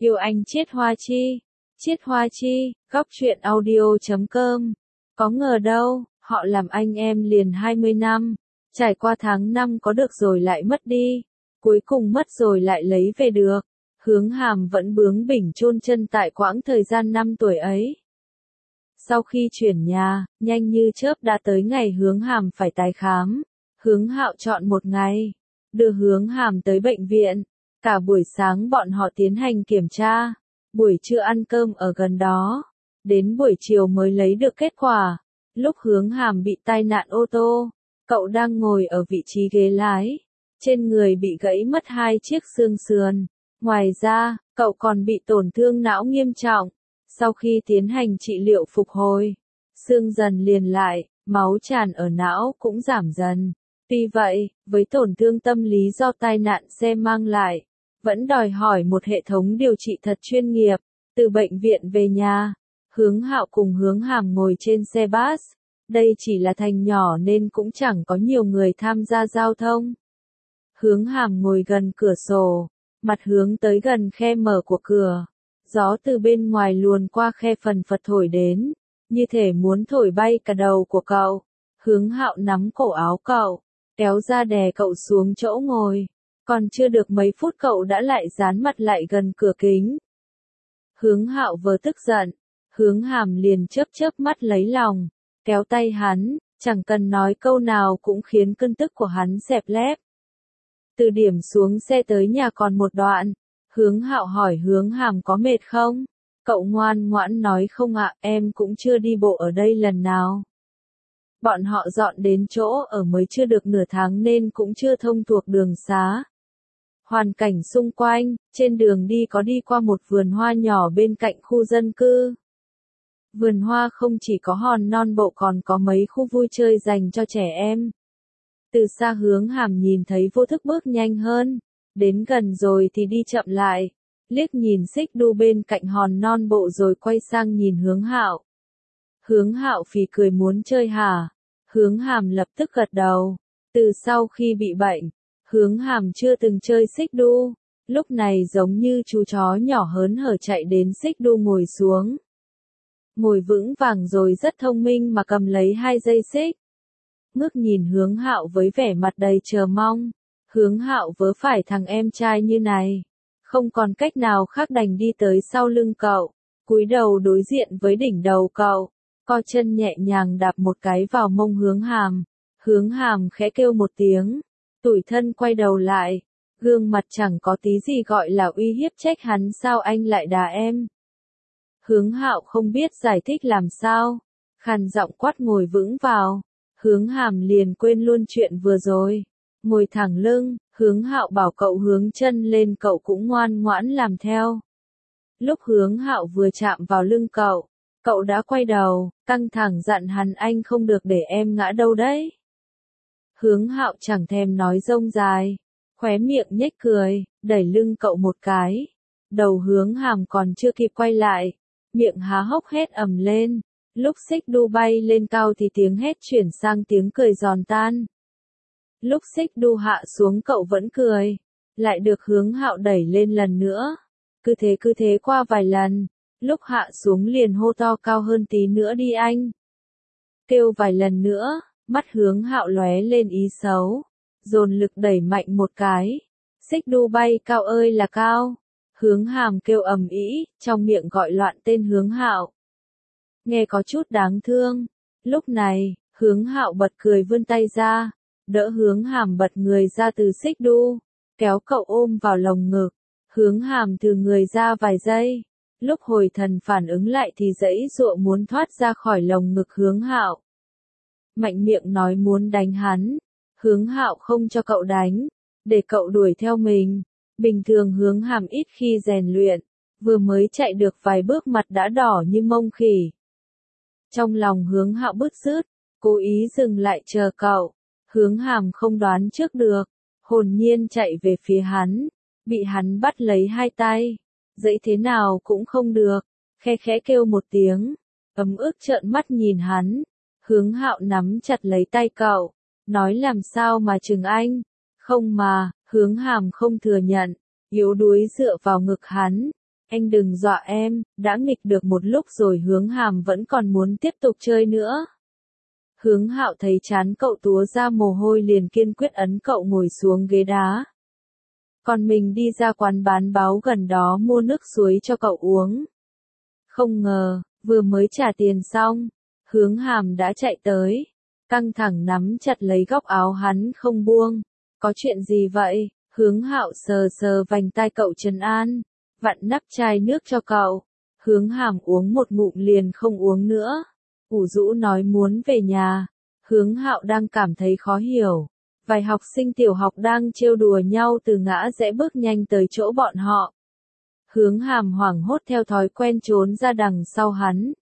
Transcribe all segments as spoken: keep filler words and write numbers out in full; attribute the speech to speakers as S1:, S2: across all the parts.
S1: Yêu anh Chiết Hoa Chi. Chiết Hoa Chi, góc truyện audio chấm com. Có ngờ đâu, họ làm anh em liền hai mươi năm. Trải qua tháng năm có được rồi lại mất đi. Cuối cùng mất rồi lại lấy về được. Hướng Hàm vẫn bướng bỉnh chôn chân tại quãng thời gian năm tuổi ấy. Sau khi chuyển nhà, nhanh như chớp đã tới ngày Hướng Hàm phải tái khám. Hướng Hạo chọn một ngày, đưa Hướng Hàm tới bệnh viện. Cả buổi sáng bọn họ tiến hành kiểm tra, buổi trưa ăn cơm ở gần đó, đến buổi chiều mới lấy được kết quả. Lúc Hướng Hàm bị tai nạn ô tô, cậu đang ngồi ở vị trí ghế lái, trên người bị gãy mất hai chiếc xương sườn. Ngoài ra, cậu còn bị tổn thương não nghiêm trọng. Sau khi tiến hành trị liệu phục hồi, xương dần liền lại, máu tràn ở não cũng giảm dần. Tuy vậy, với tổn thương tâm lý do tai nạn xe mang lại, vẫn đòi hỏi một hệ thống điều trị thật chuyên nghiệp. Từ bệnh viện về nhà, Hướng Hạo cùng Hướng Hàm ngồi trên xe bus. Đây chỉ là thành nhỏ nên cũng chẳng có nhiều người tham gia giao thông. Hướng Hàm ngồi gần cửa sổ, mặt hướng tới gần khe mở của cửa. Gió từ bên ngoài luồn qua khe phần phật thổi đến, như thể muốn thổi bay cả đầu của cậu. Hướng Hạo nắm cổ áo cậu, kéo ra đè cậu xuống chỗ ngồi. Còn chưa được mấy phút cậu đã lại dán mặt lại gần cửa kính. Hướng Hạo vừa tức giận, Hướng Hàm liền chớp chớp mắt lấy lòng, kéo tay hắn, chẳng cần nói câu nào cũng khiến cơn tức của hắn xẹp lép. Từ điểm xuống xe tới nhà còn một đoạn, Hướng Hạo hỏi Hướng Hàm có mệt không? Cậu ngoan ngoãn nói không ạ, em cũng chưa đi bộ ở đây lần nào. Bọn họ dọn đến chỗ ở mới chưa được nửa tháng nên cũng chưa thông thuộc đường xá. Hoàn cảnh xung quanh, trên đường đi có đi qua một vườn hoa nhỏ bên cạnh khu dân cư. Vườn hoa không chỉ có hòn non bộ còn có mấy khu vui chơi dành cho trẻ em. Từ xa Hướng Hàm nhìn thấy vô thức bước nhanh hơn, đến gần rồi thì đi chậm lại, liếc nhìn xích đu bên cạnh hòn non bộ rồi quay sang nhìn Hướng Hạo. Hướng Hạo phì cười muốn chơi hả? Hướng Hàm lập tức gật đầu. Từ sau khi bị bệnh, Hướng Hàm chưa từng chơi xích đu, lúc này giống như chú chó nhỏ hớn hở chạy đến xích đu ngồi xuống. Ngồi vững vàng rồi rất thông minh mà cầm lấy hai dây xích. Ngước nhìn Hướng Hạo với vẻ mặt đầy chờ mong. Hướng Hạo vớ phải thằng em trai như này, không còn cách nào khác đành đi tới sau lưng cậu, cúi đầu đối diện với đỉnh đầu cậu, co chân nhẹ nhàng đạp một cái vào mông Hướng Hàm. Hướng Hàm khẽ kêu một tiếng, tủi thân quay đầu lại, gương mặt chẳng có tí gì gọi là uy hiếp trách hắn sao anh lại đá em. Hướng Hạo không biết giải thích làm sao, khàn giọng quát ngồi vững vào. Hướng Hàm liền quên luôn chuyện vừa rồi. Ngồi thẳng lưng, Hướng Hạo bảo cậu hướng chân lên cậu cũng ngoan ngoãn làm theo. Lúc Hướng Hạo vừa chạm vào lưng cậu, cậu đã quay đầu, căng thẳng dặn hắn anh không được để em ngã đâu đấy. Hướng Hạo chẳng thèm nói rông dài, khóe miệng nhếch cười, đẩy lưng cậu một cái. Đầu Hướng Hàm còn chưa kịp quay lại, miệng há hốc hét ầm lên. Lúc xích đu bay lên cao thì tiếng hét chuyển sang tiếng cười giòn tan. Lúc xích đu hạ xuống cậu vẫn cười, lại được Hướng Hạo đẩy lên lần nữa. Cứ thế cứ thế qua vài lần, lúc hạ xuống liền hô to cao hơn tí nữa đi anh. Kêu vài lần nữa, mắt Hướng Hạo lóe lên ý xấu, dồn lực đẩy mạnh một cái. Xích đu bay cao ơi là cao. Hướng Hàm kêu ầm ĩ, trong miệng gọi loạn tên Hướng Hạo. Nghe có chút đáng thương. Lúc này, Hướng Hạo bật cười vươn tay ra, đỡ Hướng Hàm bật người ra từ xích đu, kéo cậu ôm vào lồng ngực. Hướng Hàm từ người ra vài giây, lúc hồi thần phản ứng lại thì giãy giụa muốn thoát ra khỏi lồng ngực Hướng Hạo. Mạnh miệng nói muốn đánh hắn, Hướng Hạo không cho cậu đánh, để cậu đuổi theo mình. Bình thường Hướng Hàm ít khi rèn luyện, vừa mới chạy được vài bước mặt đã đỏ như mông khỉ. Trong lòng Hướng Hạo bứt rứt, cố ý dừng lại chờ cậu. Hướng Hàm không đoán trước được, hồn nhiên chạy về phía hắn, bị hắn bắt lấy hai tay, dãy thế nào cũng không được, khe khẽ kêu một tiếng, ấm ức trợn mắt nhìn hắn. Hướng Hạo nắm chặt lấy tay cậu, nói làm sao mà chừng anh, không mà. Hướng Hàm không thừa nhận, yếu đuối dựa vào ngực hắn, Anh đừng dọa em, đã nghịch được một lúc rồi Hướng Hàm vẫn còn muốn tiếp tục chơi nữa. Hướng Hạo thấy chán cậu túa ra mồ hôi liền kiên quyết ấn cậu ngồi xuống ghế đá. Còn mình đi ra quán bán báo gần đó mua nước suối cho cậu uống. Không ngờ, vừa mới trả tiền xong, Hướng Hàm đã chạy tới, căng thẳng nắm chặt lấy góc áo hắn không buông. Có chuyện gì vậy? Hướng Hạo sờ sờ vành tai cậu trấn an, vặn nắp chai nước cho cậu. Hướng Hàm uống một ngụm liền không uống nữa. Ủ rũ nói muốn về nhà. Hướng Hạo đang cảm thấy khó hiểu. Vài học sinh tiểu học đang trêu đùa nhau từ ngã rẽ bước nhanh tới chỗ bọn họ. Hướng Hàm hoảng hốt theo thói quen trốn ra đằng sau hắn.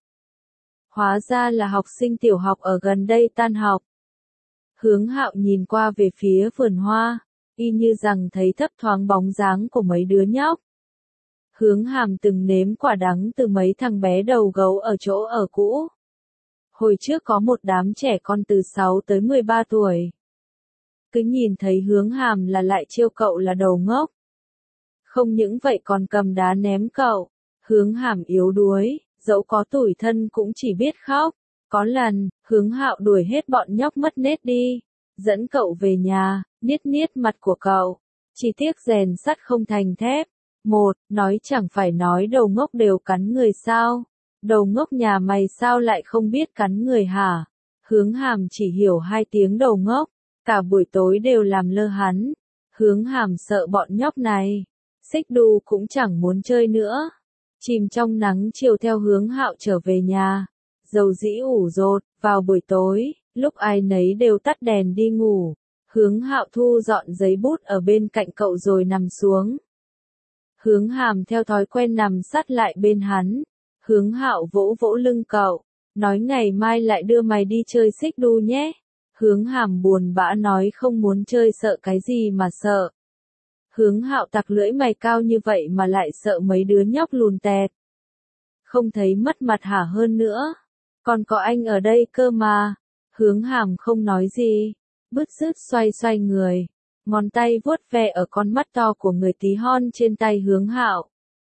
S1: Hóa ra là học sinh tiểu học ở gần đây tan học. Hướng Hạo nhìn qua về phía vườn hoa, y như rằng thấy thấp thoáng bóng dáng của mấy đứa nhóc. Hướng Hàm từng nếm quả đắng từ mấy thằng bé đầu gấu ở chỗ ở cũ. Hồi trước có một đám trẻ con từ sáu tới mười ba tuổi. Cứ nhìn thấy Hướng Hàm là lại trêu cậu là đầu ngốc. Không những vậy còn cầm đá ném cậu. Hướng Hàm yếu đuối, dẫu có tủi thân cũng chỉ biết khóc. Có lần, Hướng Hạo đuổi hết bọn nhóc mất nết đi, dẫn cậu về nhà, niết niết mặt của cậu. Chỉ tiếc rèn sắt không thành thép. Một, nói chẳng phải nói đầu ngốc đều cắn người sao? Đầu ngốc nhà mày sao lại không biết cắn người hả? Hướng Hàm chỉ hiểu hai tiếng đầu ngốc, cả buổi tối đều làm lơ hắn. Hướng Hàm sợ bọn nhóc này. Xích Đu cũng chẳng muốn chơi nữa. Chìm trong nắng chiều theo Hướng Hạo trở về nhà. Dầu dĩ ủ rột, vào buổi tối, lúc ai nấy đều tắt đèn đi ngủ. Hướng Hạo thu dọn giấy bút ở bên cạnh cậu rồi nằm xuống. Hướng Hàm theo thói quen nằm sát lại bên hắn. Hướng Hạo vỗ vỗ lưng cậu, nói ngày mai lại đưa mày đi chơi xích đu nhé. Hướng Hàm buồn bã nói không muốn chơi sợ cái gì mà sợ. Hướng Hạo tặc lưỡi mày cao như vậy mà lại sợ mấy đứa nhóc lùn tẹt. Không thấy mất mặt hả hơn nữa. Còn có anh ở đây cơ mà. Hướng Hàm không nói gì, bứt rứt xoay xoay người, ngón tay vuốt ve ở con mắt to của người tí hon trên tay Hướng Hạo.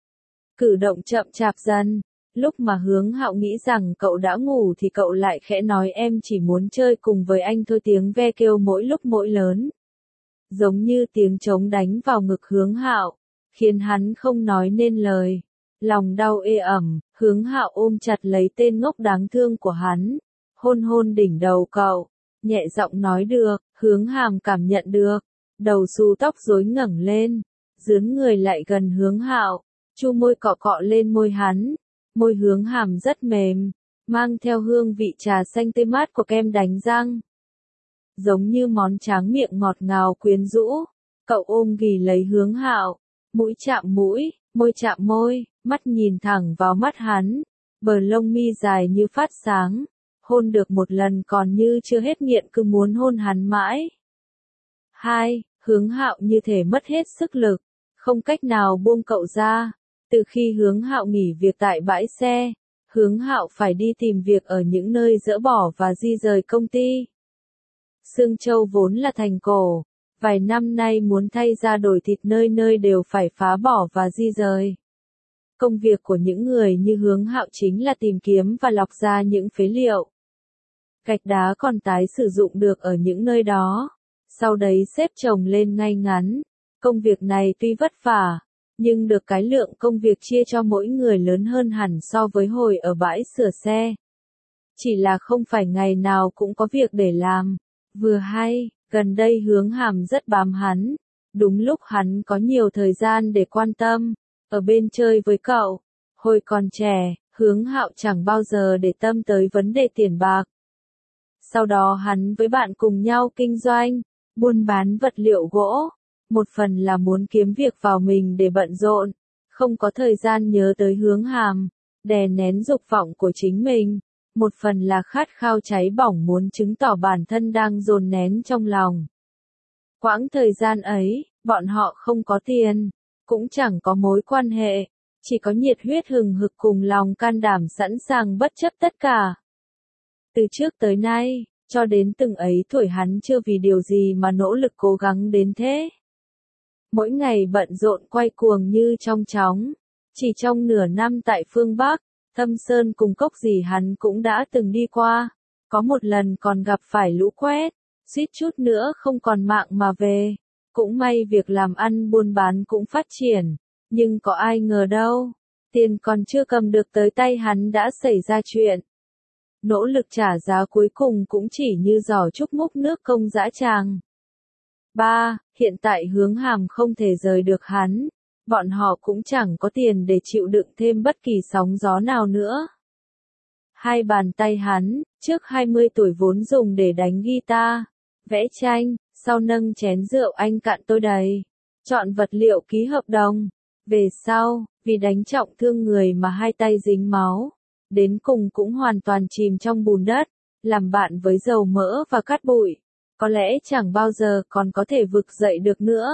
S1: Cử động chậm chạp dần, lúc mà Hướng Hạo nghĩ rằng cậu đã ngủ thì cậu lại khẽ nói em chỉ muốn chơi cùng với anh thôi, tiếng ve kêu mỗi lúc mỗi lớn. Giống như tiếng trống đánh vào ngực Hướng Hạo, khiến hắn không nói nên lời. Lòng đau ê ẩm, Hướng Hạo ôm chặt lấy tên ngốc đáng thương của hắn, hôn hôn đỉnh đầu cậu, nhẹ giọng nói được. Hướng Hàm cảm nhận được, đầu xù tóc rối ngẩng lên, dướn người lại gần Hướng Hạo, chu môi cọ cọ lên môi hắn. Môi Hướng Hàm rất mềm, mang theo hương vị trà xanh tươi mát của kem đánh răng. Giống như món tráng miệng ngọt ngào quyến rũ, cậu ôm ghì lấy Hướng Hạo, mũi chạm mũi, môi chạm môi, mắt nhìn thẳng vào mắt hắn, bờ lông mi dài như phát sáng, hôn được một lần còn như chưa hết nghiện cứ muốn hôn hắn mãi. Hai, Hướng Hạo như thể mất hết sức lực, không cách nào buông cậu ra. Từ khi Hướng Hạo nghỉ việc tại bãi xe, Hướng Hạo phải đi tìm việc ở những nơi dỡ bỏ và di rời công ty. Sương Châu vốn là thành cổ, vài năm nay muốn thay ra đổi thịt nơi nơi đều phải phá bỏ và di rời. Công việc của những người như Hướng Hạo chính là tìm kiếm và lọc ra những phế liệu. Gạch đá còn tái sử dụng được ở những nơi đó, sau đấy xếp chồng lên ngay ngắn. Công việc này tuy vất vả, nhưng được cái lượng công việc chia cho mỗi người lớn hơn hẳn so với hồi ở bãi sửa xe. Chỉ là không phải ngày nào cũng có việc để làm. Vừa hay, gần đây Hướng Hàm rất bám hắn. Đúng lúc hắn có nhiều thời gian để quan tâm, ở bên chơi với cậu. Hồi còn trẻ, Hướng Hạo chẳng bao giờ để tâm tới vấn đề tiền bạc. Sau đó hắn với bạn cùng nhau kinh doanh, buôn bán vật liệu gỗ. Một phần là muốn kiếm việc vào mình để bận rộn, không có thời gian nhớ tới Hướng Hàm, đè nén dục vọng của chính mình. Một phần là khát khao cháy bỏng muốn chứng tỏ bản thân đang dồn nén trong lòng. Quãng thời gian ấy, bọn họ không có tiền, cũng chẳng có mối quan hệ, chỉ có nhiệt huyết hừng hực cùng lòng can đảm sẵn sàng bất chấp tất cả. Từ trước tới nay, cho đến từng ấy tuổi hắn chưa vì điều gì mà nỗ lực cố gắng đến thế. Mỗi ngày bận rộn quay cuồng như trong chóng, Chỉ trong nửa năm tại phương Bắc, Thâm Sơn cùng Cốc Dì hắn cũng đã từng đi qua. Có một lần còn gặp phải lũ quét, suýt chút nữa không còn mạng mà về. Cũng may việc làm ăn buôn bán cũng phát triển, nhưng có ai ngờ đâu, tiền còn chưa cầm được tới tay hắn đã xảy ra chuyện. Nỗ lực trả giá cuối cùng cũng chỉ như giỏ trúc múc nước công dã tràng. ba. Hiện tại Hướng Hàm không thể rời được hắn, bọn họ cũng chẳng có tiền để chịu đựng thêm bất kỳ sóng gió nào nữa. Hai bàn tay hắn, trước hai mươi tuổi vốn dùng để đánh guitar, vẽ tranh, sau nâng chén rượu anh cạn tôi đầy, chọn vật liệu ký hợp đồng. Về sau, vì đánh trọng thương người mà hai tay dính máu, đến cùng cũng hoàn toàn chìm trong bùn đất, làm bạn với dầu mỡ và cát bụi, có lẽ chẳng bao giờ còn có thể vực dậy được nữa.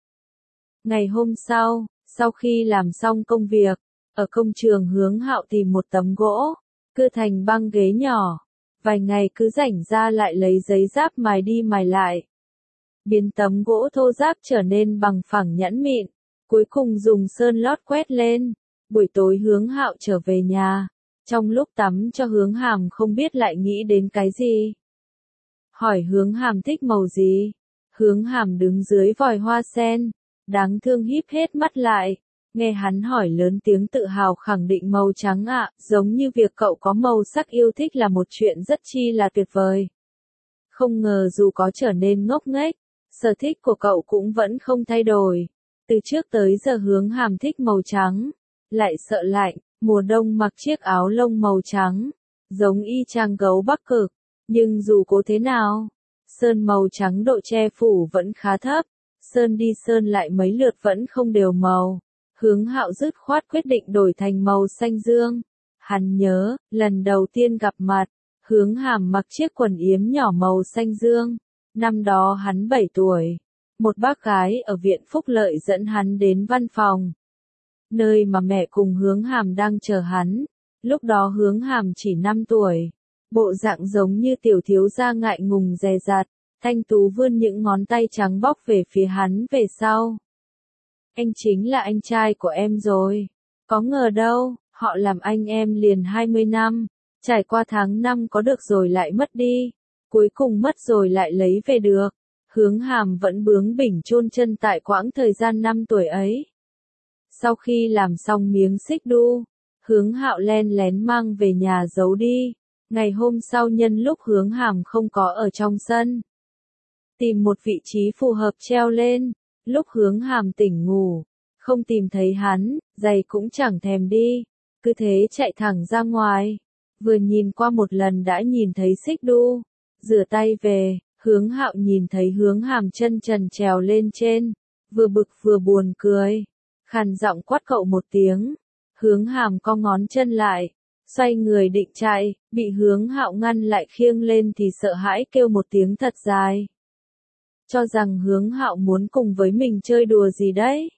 S1: Ngày hôm sau, sau khi làm xong công việc, ở công trường Hướng Hạo tìm một tấm gỗ, cưa thành băng ghế nhỏ, vài ngày cứ rảnh ra lại lấy giấy giáp mài đi mài lại, biến tấm gỗ thô ráp trở nên bằng phẳng nhẵn mịn, cuối cùng dùng sơn lót quét lên. Buổi tối Hướng Hạo trở về nhà, trong lúc tắm cho Hướng Hàm không biết lại nghĩ đến cái gì. Hỏi Hướng Hàm thích màu gì, Hướng Hàm đứng dưới vòi hoa sen, đáng thương híp hết mắt lại, nghe hắn hỏi lớn tiếng tự hào khẳng định màu trắng ạ, giống như việc cậu có màu sắc yêu thích là một chuyện rất chi là tuyệt vời. Không ngờ dù có trở nên ngốc nghếch, sở thích của cậu cũng vẫn không thay đổi. Từ trước tới giờ Hướng Hàm thích màu trắng, lại sợ lạnh, mùa đông mặc chiếc áo lông màu trắng, giống y chang gấu Bắc Cực, nhưng dù cố thế nào, sơn màu trắng độ che phủ vẫn khá thấp, sơn đi sơn lại mấy lượt vẫn không đều màu. Hướng Hạo dứt khoát quyết định đổi thành màu xanh dương. Hắn nhớ, lần đầu tiên gặp mặt, Hướng Hàm mặc chiếc quần yếm nhỏ màu xanh dương. Năm đó hắn bảy tuổi. Một bác gái ở viện phúc lợi dẫn hắn đến văn phòng, nơi mà mẹ cùng Hướng Hàm đang chờ hắn. Lúc đó Hướng Hàm chỉ năm tuổi, bộ dạng giống như tiểu thiếu gia ngại ngùng dè dặt, thanh tú vươn những ngón tay trắng bóc về phía hắn về sau. Anh chính là anh trai của em rồi. Có ngờ đâu, họ làm anh em liền hai mươi năm, trải qua tháng năm có được rồi lại mất đi, cuối cùng mất rồi lại lấy về được. Hướng Hàm vẫn bướng bỉnh chôn chân tại quãng thời gian năm tuổi ấy. Sau khi làm xong miếng xích đu, Hướng Hạo len lén mang về nhà giấu đi. Ngày hôm sau nhân lúc Hướng Hàm không có ở trong sân, tìm một vị trí phù hợp treo lên. Lúc Hướng Hàm tỉnh ngủ, không tìm thấy hắn, giày cũng chẳng thèm đi, cứ thế chạy thẳng ra ngoài. Vừa nhìn qua một lần đã nhìn thấy xích đu, rửa tay về, Hướng Hạo nhìn thấy Hướng Hàm chân trần trèo lên trên, vừa bực vừa buồn cười, khàn giọng quát cậu một tiếng. Hướng Hàm cong ngón chân lại, xoay người định chạy, bị Hướng Hạo ngăn lại khiêng lên thì sợ hãi kêu một tiếng thật dài. Cho rằng Hướng Hạo muốn cùng với mình chơi đùa gì đấy.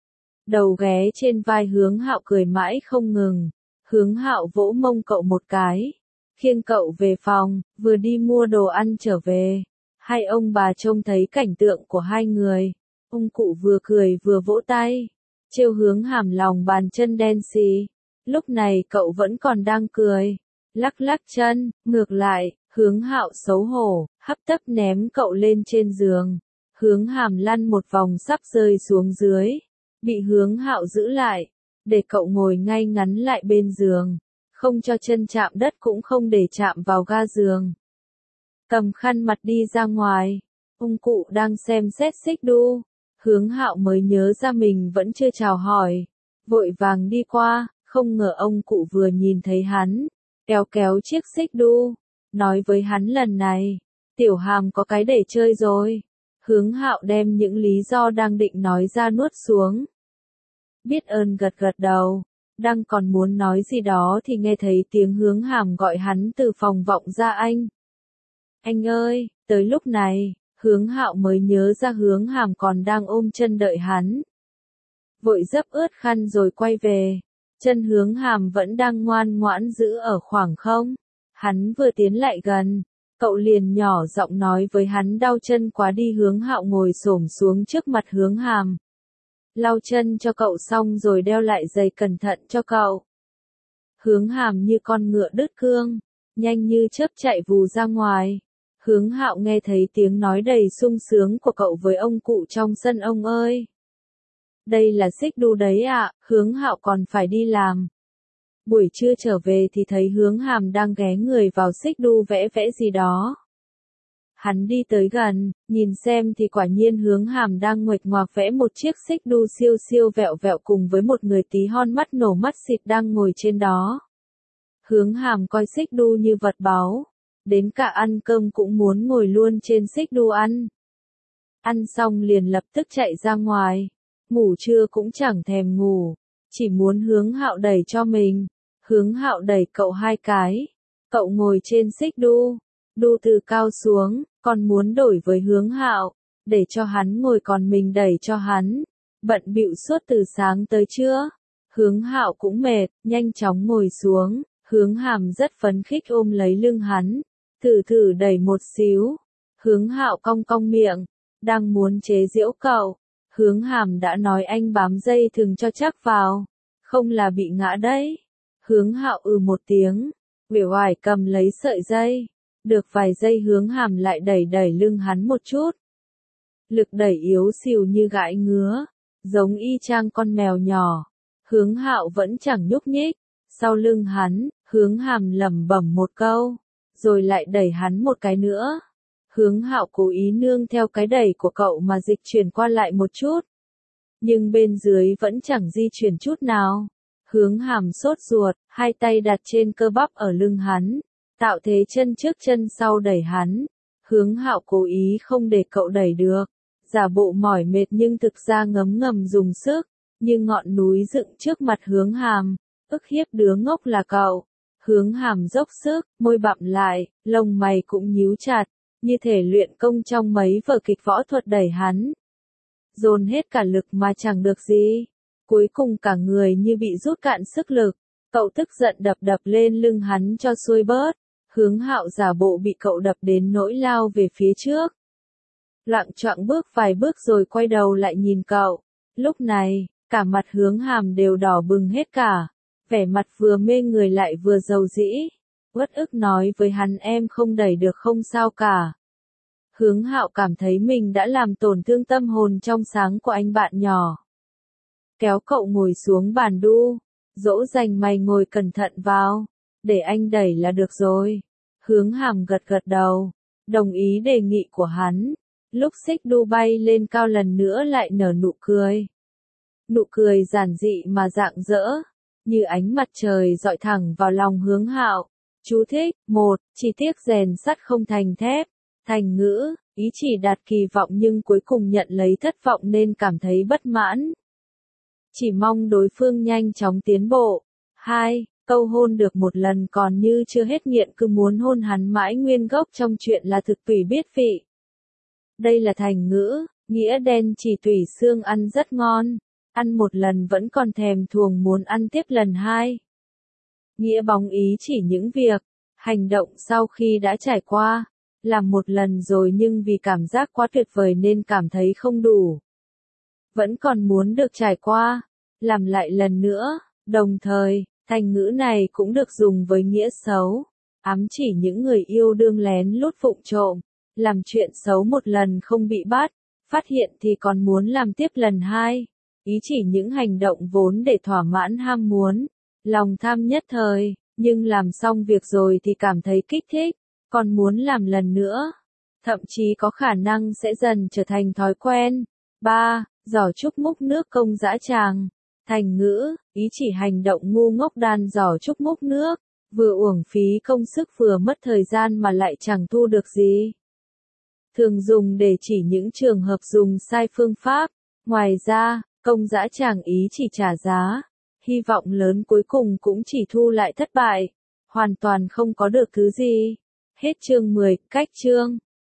S1: Đầu ghé trên vai Hướng Hạo cười mãi không ngừng. Hướng Hạo vỗ mông cậu một cái, khiêng cậu về phòng, vừa đi mua đồ ăn trở về. Hai ông bà trông thấy cảnh tượng của hai người, ông cụ vừa cười vừa vỗ tay, trêu Hướng Hàm lòng bàn chân đen xì. Lúc này cậu vẫn còn đang cười, lắc lắc chân, ngược lại, Hướng Hạo xấu hổ, hấp tấp ném cậu lên trên giường. Hướng Hàm lăn một vòng sắp rơi xuống dưới, bị Hướng Hạo giữ lại, để cậu ngồi ngay ngắn lại bên giường, không cho chân chạm đất cũng không để chạm vào ga giường. Cầm khăn mặt đi ra ngoài, ông cụ đang xem xét xích đu, Hướng Hạo mới nhớ ra mình vẫn chưa chào hỏi, vội vàng đi qua, không ngờ ông cụ vừa nhìn thấy hắn, kéo kéo chiếc xích đu, nói với hắn lần này, Tiểu Hàm có cái để chơi rồi. Hướng Hạo đem những lý do đang định nói ra nuốt xuống. Biết ơn gật gật đầu, đang còn muốn nói gì đó thì nghe thấy tiếng Hướng Hàm gọi hắn từ phòng vọng ra. Anh. Anh ơi, tới lúc này, Hướng Hạo mới nhớ ra Hướng Hàm còn đang ôm chân đợi hắn. Vội dấp ướt khăn rồi quay về, chân Hướng Hàm vẫn đang ngoan ngoãn giữ ở khoảng không. Hắn vừa tiến lại gần, cậu liền nhỏ giọng nói với hắn đau chân quá đi. Hướng Hạo ngồi xổm xuống trước mặt Hướng Hàm. lau chân cho cậu xong rồi đeo lại giày cẩn thận cho cậu. Hướng Hàm như con ngựa đứt cương, nhanh như chớp chạy vù ra ngoài. Hướng Hạo nghe thấy tiếng nói đầy sung sướng của cậu với ông cụ trong sân. Ông ơi! Đây là xích đu đấy ạ, Hướng Hạo còn phải đi làm. Buổi trưa trở về thì thấy Hướng Hàm đang ghé người vào xích đu vẽ vẽ gì đó. Hắn đi tới gần, nhìn xem thì quả nhiên Hướng Hàm đang nguệch ngoạc vẽ một chiếc xích đu siêu siêu vẹo vẹo cùng với một người tí hon mắt nổ mắt xịt đang ngồi trên đó. Hướng Hàm coi xích đu như vật báu, đến cả ăn cơm cũng muốn ngồi luôn trên xích đu ăn. Ăn xong liền lập tức chạy ra ngoài, ngủ trưa cũng chẳng thèm ngủ, chỉ muốn Hướng Hạo đẩy cho mình. Hướng Hạo đẩy cậu hai cái, cậu ngồi trên xích đu, đu từ cao xuống, còn muốn đổi với Hướng Hạo, để cho hắn ngồi còn mình đẩy cho hắn. Bận bịu suốt từ sáng tới trưa, Hướng Hạo cũng mệt, nhanh chóng ngồi xuống. Hướng Hàm rất phấn khích ôm lấy lưng hắn, thử thử đẩy một xíu. Hướng Hạo cong cong miệng, đang muốn chế giễu cậu. Hướng Hàm đã nói anh bám dây thừng cho chắc vào, không là bị ngã đấy. Hướng Hạo ừ một tiếng, uể oải cầm lấy sợi dây. Được vài giây Hướng Hàm lại đẩy đẩy lưng hắn một chút. Lực đẩy yếu xìu như gãi ngứa, giống y chang con mèo nhỏ. Hướng Hạo vẫn chẳng nhúc nhích. Sau lưng hắn, Hướng Hàm lẩm bẩm một câu, rồi lại đẩy hắn một cái nữa. Hướng Hạo cố ý nương theo cái đẩy của cậu mà dịch chuyển qua lại một chút. Nhưng bên dưới vẫn chẳng di chuyển chút nào. Hướng Hàm sốt ruột, hai tay đặt trên cơ bắp ở lưng hắn, tạo thế chân trước chân sau đẩy hắn. Hướng Hạo cố ý không để cậu đẩy được, giả bộ mỏi mệt nhưng thực ra ngấm ngầm dùng sức, như ngọn núi dựng trước mặt Hướng Hàm. Ức hiếp đứa ngốc là cậu. Hướng Hàm dốc sức, môi bặm lại, lông mày cũng nhíu chặt, như thể luyện công trong mấy vở kịch võ thuật đẩy hắn. Dồn hết cả lực mà chẳng được gì. Cuối cùng cả người như bị rút cạn sức lực. Cậu tức giận đập đập lên lưng hắn cho xuôi bớt. Hướng Hạo giả bộ bị cậu đập đến nỗi lao về phía trước. Loạng choạng bước vài bước rồi quay đầu lại nhìn cậu. Lúc này, cả mặt Hướng Hàm đều đỏ bừng hết cả. Vẻ mặt vừa mê người lại vừa dầu dĩ. Uất ức nói với hắn em không đẩy được không sao cả. Hướng Hạo cảm thấy mình đã làm tổn thương tâm hồn trong sáng của anh bạn nhỏ. Kéo cậu ngồi xuống bàn đu, dỗ dành mày ngồi cẩn thận vào, để anh đẩy là được rồi. Hướng Hàm gật gật đầu, đồng ý đề nghị của hắn. Lúc xích đu bay lên cao lần nữa lại nở nụ cười. Nụ cười giản dị mà rạng rỡ, như ánh mặt trời dọi thẳng vào lòng Hướng Hạo. Chú thích, một, chỉ tiếc rèn sắt không thành thép. Thành ngữ, ý chỉ đạt kỳ vọng nhưng cuối cùng nhận lấy thất vọng nên cảm thấy bất mãn. Chỉ mong đối phương nhanh chóng tiến bộ. Hai, câu hôn được một lần còn như chưa hết nghiện cứ muốn hôn hắn mãi nguyên gốc trong chuyện là thực tùy biết vị. Đây là thành ngữ, nghĩa đen chỉ tùy xương ăn rất ngon. Ăn một lần vẫn còn thèm thuồng muốn ăn tiếp lần hai. Nghĩa bóng ý chỉ những việc, hành động sau khi đã trải qua. Làm một lần rồi nhưng vì cảm giác quá tuyệt vời nên cảm thấy không đủ. Vẫn còn muốn được trải qua, làm lại lần nữa. Đồng thời, thành ngữ này cũng được dùng với nghĩa xấu, ám chỉ những người yêu đương lén lút vụng trộm, làm chuyện xấu một lần không bị bắt, phát hiện thì còn muốn làm tiếp lần hai. Ý chỉ những hành động vốn để thỏa mãn ham muốn, lòng tham nhất thời, nhưng làm xong việc rồi thì cảm thấy kích thích, còn muốn làm lần nữa. Thậm chí có khả năng sẽ dần trở thành thói quen. ba. Giỏ trúc múc nước công dã tràng. Thành ngữ, ý chỉ hành động ngu ngốc đan giỏ trúc múc nước, vừa uổng phí công sức vừa mất thời gian mà lại chẳng thu được gì. Thường dùng để chỉ những trường hợp dùng sai phương pháp. Ngoài ra, công dã tràng ý chỉ trả giá, hy vọng lớn cuối cùng cũng chỉ thu lại thất bại, hoàn toàn không có được thứ gì. Hết chương mười, cách chương.